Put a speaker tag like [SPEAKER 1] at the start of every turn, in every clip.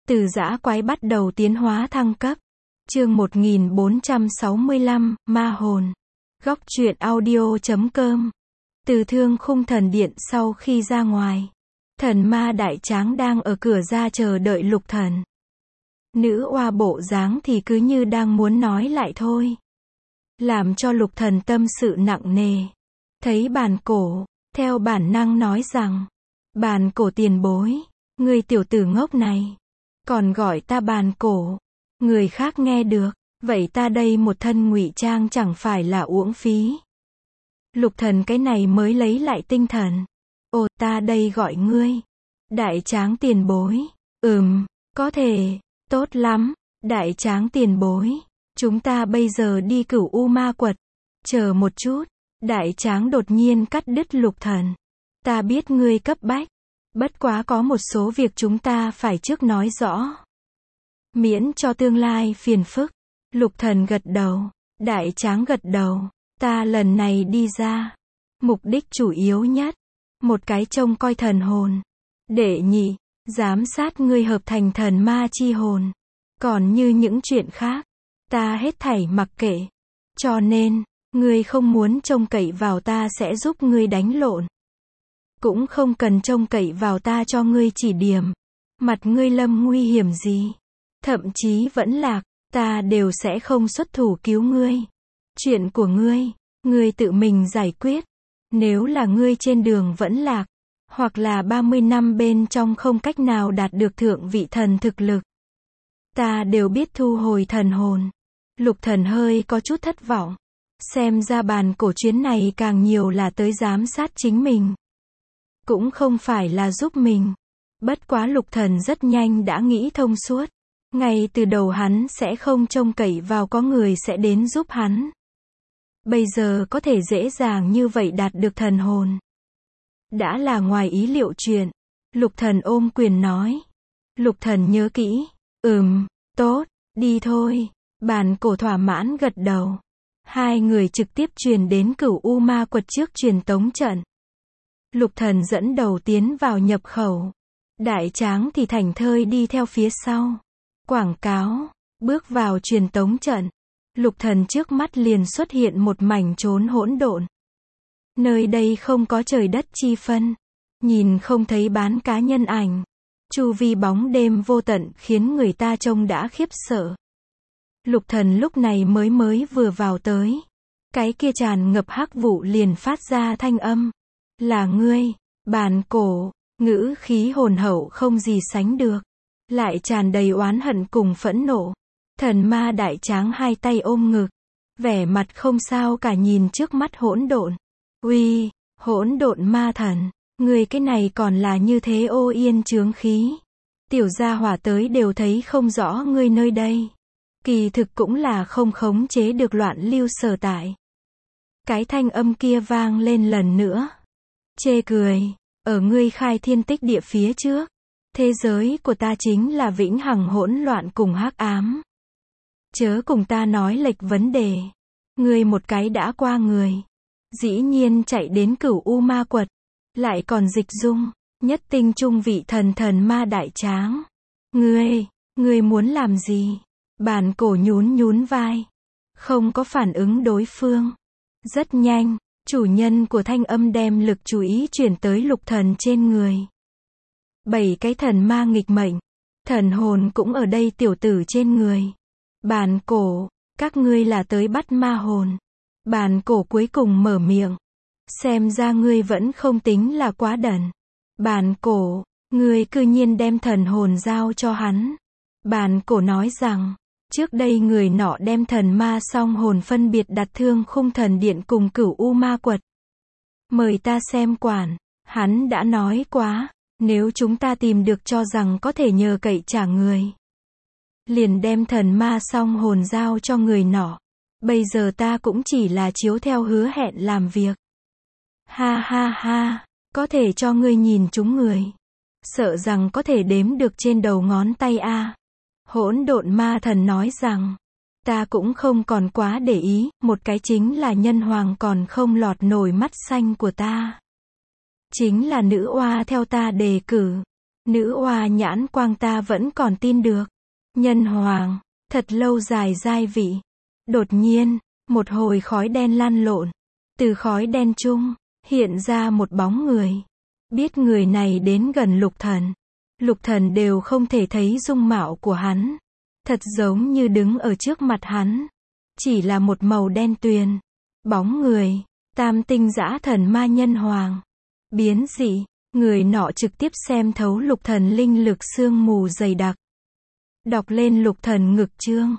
[SPEAKER 1] Từ dã quái bắt đầu tiến hóa thăng cấp. Chương 1465, Ma hồn. Góc truyện audio.com. Từ Thương Khung Thần Điện sau khi ra ngoài, thần ma đại tráng đang ở cửa ra chờ đợi Lục Thần. Nữ oa bộ dáng thì cứ như đang muốn nói lại thôi, làm cho Lục Thần tâm sự nặng nề. Thấy Bàn Cổ, theo bản năng nói rằng: Bàn Cổ tiền bối, người tiểu tử ngốc này, còn gọi ta Bàn Cổ, người khác nghe được, vậy ta đây một thân ngụy trang chẳng phải là uổng phí. Lục Thần cái này mới lấy lại tinh thần. Ồ, ta đây gọi ngươi Đại Tráng tiền bối. Có thể, tốt lắm, Đại Tráng tiền bối. Chúng ta bây giờ đi Cửu U Ma Quật. Chờ một chút, Đại Tráng đột nhiên cắt đứt Lục Thần. Ta biết ngươi cấp bách, bất quá có một số việc chúng ta phải trước nói rõ, miễn cho tương lai phiền phức. Lục Thần gật đầu, Đại Tráng gật đầu. Ta lần này đi ra, mục đích chủ yếu nhất, một cái trông coi thần hồn. Đệ nhị, giám sát ngươi hợp thành thần ma chi hồn. Còn như những chuyện khác, ta hết thảy mặc kệ. Cho nên, ngươi không muốn trông cậy vào ta sẽ giúp ngươi đánh lộn. Cũng không cần trông cậy vào ta cho ngươi chỉ điểm. Mặt ngươi lâm nguy hiểm gì, thậm chí vẫn lạc, ta đều sẽ không xuất thủ cứu ngươi. Chuyện của ngươi tự mình giải quyết. Nếu là ngươi trên đường vẫn lạc, hoặc là 30 năm bên trong không cách nào đạt được thượng vị thần thực lực, ta đều biết thu hồi thần hồn. Lục Thần hơi có chút thất vọng. Xem ra Bàn Cổ chuyến này càng nhiều là tới giám sát chính mình, cũng không phải là giúp mình. Bất quá Lục Thần rất nhanh đã nghĩ thông suốt. Ngay từ đầu hắn sẽ không trông cậy vào có người sẽ đến giúp hắn. Bây giờ có thể dễ dàng như vậy đạt được thần hồn, đã là ngoài ý liệu chuyện. Lục Thần ôm quyền nói. Lục Thần nhớ kỹ. Tốt, đi thôi. Bàn Cổ thỏa mãn gật đầu. Hai người trực tiếp truyền đến Cửu U Ma Quật trước truyền tống trận. Lục Thần dẫn đầu tiến vào nhập khẩu. Đại Tráng thì thảnh thơi đi theo phía sau. Quảng cáo. Bước vào truyền tống trận, Lục Thần trước mắt liền xuất hiện một mảnh chốn hỗn độn. Nơi đây không có trời đất chi phân, nhìn không thấy bán cá nhân ảnh. Chu vi bóng đêm vô tận khiến người ta trông đã khiếp sợ. Lục Thần lúc này mới vừa vào tới, cái kia tràn ngập hắc vụ liền phát ra thanh âm. Là ngươi, Bàn Cổ. Ngữ khí hồn hậu không gì sánh được, lại tràn đầy oán hận cùng phẫn nộ. Thần ma đại tráng hai tay ôm ngực, vẻ mặt không sao cả nhìn trước mắt hỗn độn. Uy, hỗn độn ma thần, người cái này còn là như thế ô yên chướng khí. Tiểu gia hỏa tới đều thấy không rõ ngươi nơi đây. Kỳ thực cũng là không khống chế được loạn lưu sở tại. Cái thanh âm kia vang lên lần nữa. Chê cười, ở ngươi khai thiên tích địa phía trước, thế giới của ta chính là vĩnh hằng hỗn loạn cùng hắc ám. Chớ cùng ta nói lệch vấn đề. Ngươi một cái đã qua người, dĩ nhiên chạy đến Cửu U Ma Quật, lại còn dịch dung, nhất tinh trung vị thần ma đại tráng. Ngươi muốn làm gì? Bàn Cổ nhún vai, không có phản ứng đối phương. Rất nhanh, chủ nhân của thanh âm đem lực chú ý chuyển tới Lục Thần trên người. 7 cái thần ma nghịch mệnh, thần hồn cũng ở đây tiểu tử trên người. Bàn Cổ, các ngươi là tới bắt ma hồn. Bàn Cổ cuối cùng mở miệng. Xem ra ngươi vẫn không tính là quá đần. Bàn Cổ, ngươi cư nhiên đem thần hồn giao cho hắn. Bàn Cổ nói rằng, trước đây người nọ đem thần ma song hồn phân biệt đặt Thương Khung Thần Điện cùng Cửu U Ma Quật. Mời ta xem quản, hắn đã nói quá, nếu chúng ta tìm được cho rằng có thể nhờ cậy trả người, liền đem thần ma song hồn giao cho người nọ. Bây giờ ta cũng chỉ là chiếu theo hứa hẹn làm việc. Ha, có thể cho ngươi nhìn chúng người, sợ rằng có thể đếm được trên đầu ngón tay a. Hỗn độn ma thần nói rằng, ta cũng không còn quá để ý, một cái chính là nhân hoàng còn không lọt nổi mắt xanh của ta. Chính là nữ oa theo ta đề cử. Nữ oa nhãn quang ta vẫn còn tin được. Nhân hoàng, thật lâu dài giai vị. Đột nhiên, một hồi khói đen lăn lộn. Từ khói đen chung, hiện ra một bóng người. Biết người này đến gần Lục Thần. Lục Thần đều không thể thấy dung mạo của hắn. Thật giống như đứng ở trước mặt hắn. Chỉ là một màu đen tuyền. Bóng người, tam tinh dã thần ma nhân hoàng. Biến dị, người nọ trực tiếp xem thấu Lục Thần linh lực sương mù dày đặc. Đọc lên Lục Thần ngực chương.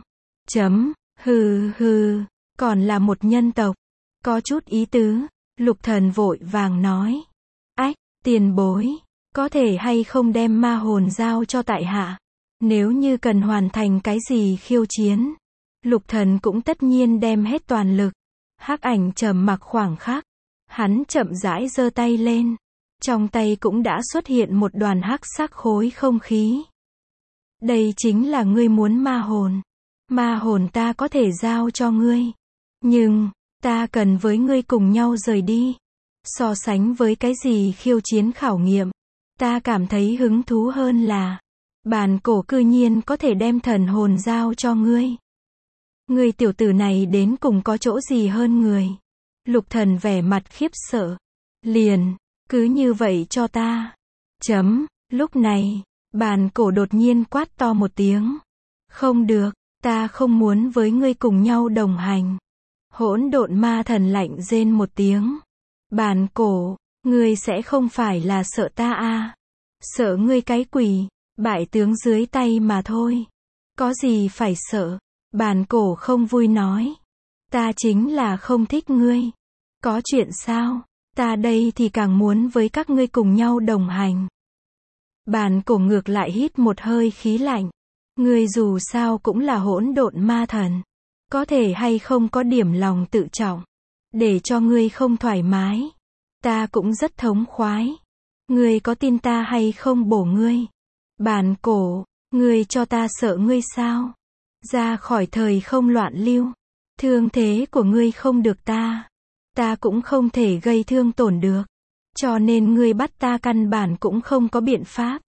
[SPEAKER 1] Hừ hừ, còn là một nhân tộc. Có chút ý tứ, Lục Thần vội vàng nói. Ách, tiền bối, có thể hay không đem ma hồn giao cho tại hạ? Nếu như cần hoàn thành cái gì khiêu chiến, Lục Thần cũng tất nhiên đem hết toàn lực. Hắc Ảnh trầm mặc khoảng khắc, hắn chậm rãi giơ tay lên, trong tay cũng đã xuất hiện một đoàn hắc sắc khối không khí. Đây chính là ngươi muốn ma hồn. Ma hồn ta có thể giao cho ngươi, nhưng ta cần với ngươi cùng nhau rời đi. So sánh với cái gì khiêu chiến khảo nghiệm, ta cảm thấy hứng thú hơn là bàn cổ cư nhiên có thể đem thần hồn giao cho ngươi. Ngươi tiểu tử này đến cùng có chỗ gì hơn người? Lục Thần vẻ mặt khiếp sợ. Liền, cứ như vậy cho ta. Lúc này, bàn cổ đột nhiên quát to một tiếng. Không được, ta không muốn với ngươi cùng nhau đồng hành. Hỗn độn ma thần lạnh rên một tiếng. Bàn cổ, ngươi sẽ không phải là sợ ta à? Sợ ngươi cái quỷ, bại tướng dưới tay mà thôi. Có gì phải sợ? Bàn cổ không vui nói. Ta chính là không thích ngươi. Có chuyện sao? Ta đây thì càng muốn với các ngươi cùng nhau đồng hành. Bàn cổ ngược lại hít một hơi khí lạnh. Ngươi dù sao cũng là hỗn độn ma thần. Có thể hay không có điểm lòng tự trọng. Để cho ngươi không thoải mái. Ta cũng rất thống khoái. Ngươi có tin ta hay không bổ ngươi? Bàn cổ, ngươi cho ta sợ ngươi sao? Ra khỏi thời không loạn lưu. Thương thế của ngươi không được ta cũng không thể gây thương tổn được. Cho nên ngươi bắt ta căn bản cũng không có biện pháp.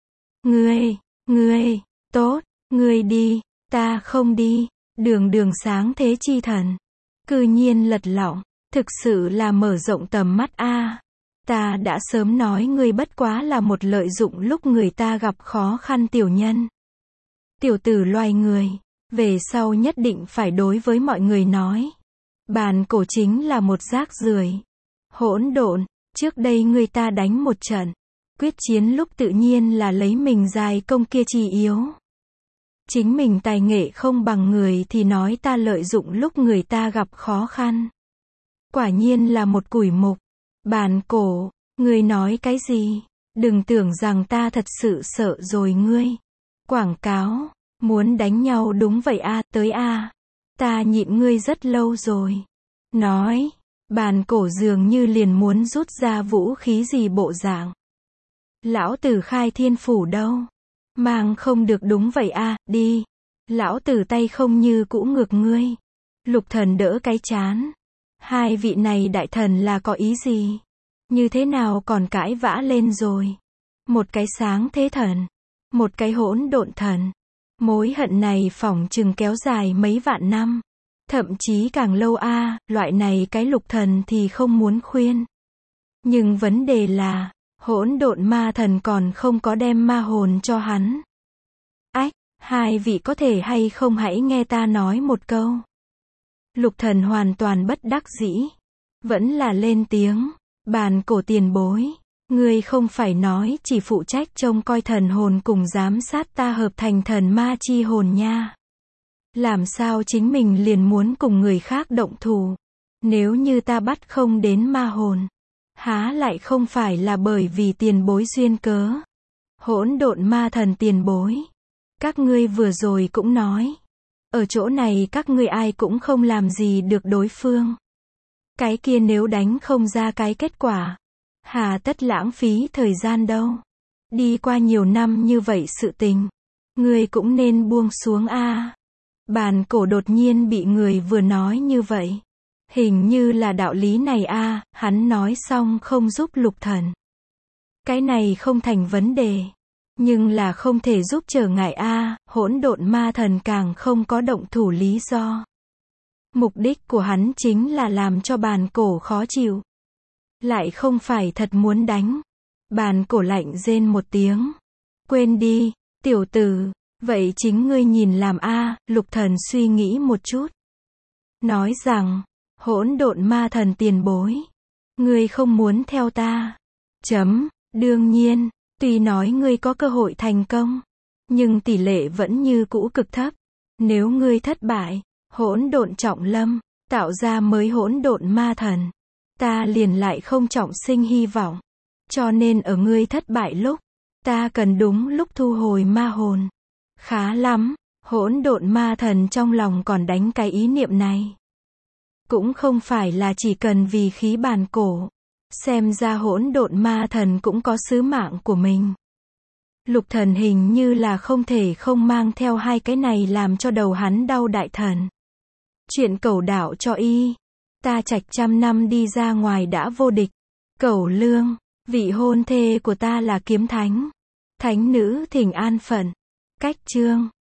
[SPEAKER 1] Ngươi, tốt, ngươi đi, ta không đi. Đường sáng thế chi thần. Cư nhiên lật lọng, thực sự là mở rộng tầm mắt a. Ta đã sớm nói ngươi bất quá là một lợi dụng lúc người ta gặp khó khăn tiểu nhân. Tiểu tử loài người, về sau nhất định phải đối với mọi người nói. Bàn cổ chính là một rác rưởi. Hỗn độn, trước đây người ta đánh một trận. Quyết chiến lúc tự nhiên là lấy mình dài công kia chi yếu. Chính mình tài nghệ không bằng người thì nói ta lợi dụng lúc người ta gặp khó khăn. Quả nhiên là một quỷ mục. Bàn cổ, ngươi nói cái gì? Đừng tưởng rằng ta thật sự sợ rồi ngươi. Quảng cáo, muốn đánh nhau đúng vậy a, tới a. Ta nhịn ngươi rất lâu rồi. Nói, bàn cổ dường như liền muốn rút ra vũ khí gì bộ dạng. Lão tử khai thiên phủ đâu? Mang không được đúng vậy a, đi. Lão tử tay không như cũ ngược ngươi. Lục Thần đỡ cái chán. Hai vị này đại thần là có ý gì? Như thế nào còn cãi vã lên rồi? Một cái sáng thế thần, một cái hỗn độn thần. Mối hận này phỏng chừng kéo dài mấy vạn năm. Thậm chí càng lâu a, loại này cái Lục Thần thì không muốn khuyên. Nhưng vấn đề là, hỗn độn ma thần còn không có đem ma hồn cho hắn. Ách, hai vị có thể hay không hãy nghe ta nói một câu. Lục Thần hoàn toàn bất đắc dĩ. Vẫn là lên tiếng. Bàn cổ tiền bối. Ngươi không phải nói chỉ phụ trách trông coi thần hồn cùng giám sát ta hợp thành thần ma chi hồn nha. Làm sao chính mình liền muốn cùng người khác động thủ? Nếu như ta bắt không đến ma hồn, há lại không phải là bởi vì tiền bối duyên cớ. Hỗn độn ma thần tiền bối. Các ngươi vừa rồi cũng nói. Ở chỗ này các ngươi ai cũng không làm gì được đối phương. Cái kia nếu đánh không ra cái kết quả, hà tất lãng phí thời gian đâu. Đi qua nhiều năm như vậy sự tình, ngươi cũng nên buông xuống a. Bàn cổ đột nhiên bị người vừa nói như vậy. Hình như là đạo lý này a, hắn nói xong không giúp Lục Thần. Cái này không thành vấn đề. Nhưng là không thể giúp trở ngại a, hỗn độn ma thần càng không có động thủ lý do. Mục đích của hắn chính là làm cho bàn cổ khó chịu. Lại không phải thật muốn đánh. Bàn cổ lạnh rên một tiếng. Quên đi, tiểu tử, vậy chính ngươi nhìn làm a, Lục Thần suy nghĩ một chút. Nói rằng, hỗn độn ma thần tiền bối. Ngươi không muốn theo ta. Đương nhiên, tuy nói ngươi có cơ hội thành công, nhưng tỷ lệ vẫn như cũ cực thấp. Nếu ngươi thất bại, hỗn độn trọng lâm, tạo ra mới hỗn độn ma thần, ta liền lại không trọng sinh hy vọng. Cho nên ở ngươi thất bại lúc, ta cần đúng lúc thu hồi ma hồn. Khá lắm, hỗn độn ma thần trong lòng còn đánh cái ý niệm này. Cũng không phải là chỉ cần vì khí bàn cổ. Xem ra hỗn độn ma thần cũng có sứ mạng của mình. Lục Thần hình như là không thể không mang theo hai cái này làm cho đầu hắn đau đại thần. Chuyện cẩu đạo cho y. Ta Trạch trăm năm đi ra ngoài đã vô địch. Cẩu lương, vị hôn thê của ta là kiếm thánh. Thánh nữ thỉnh an phận. Cách chương.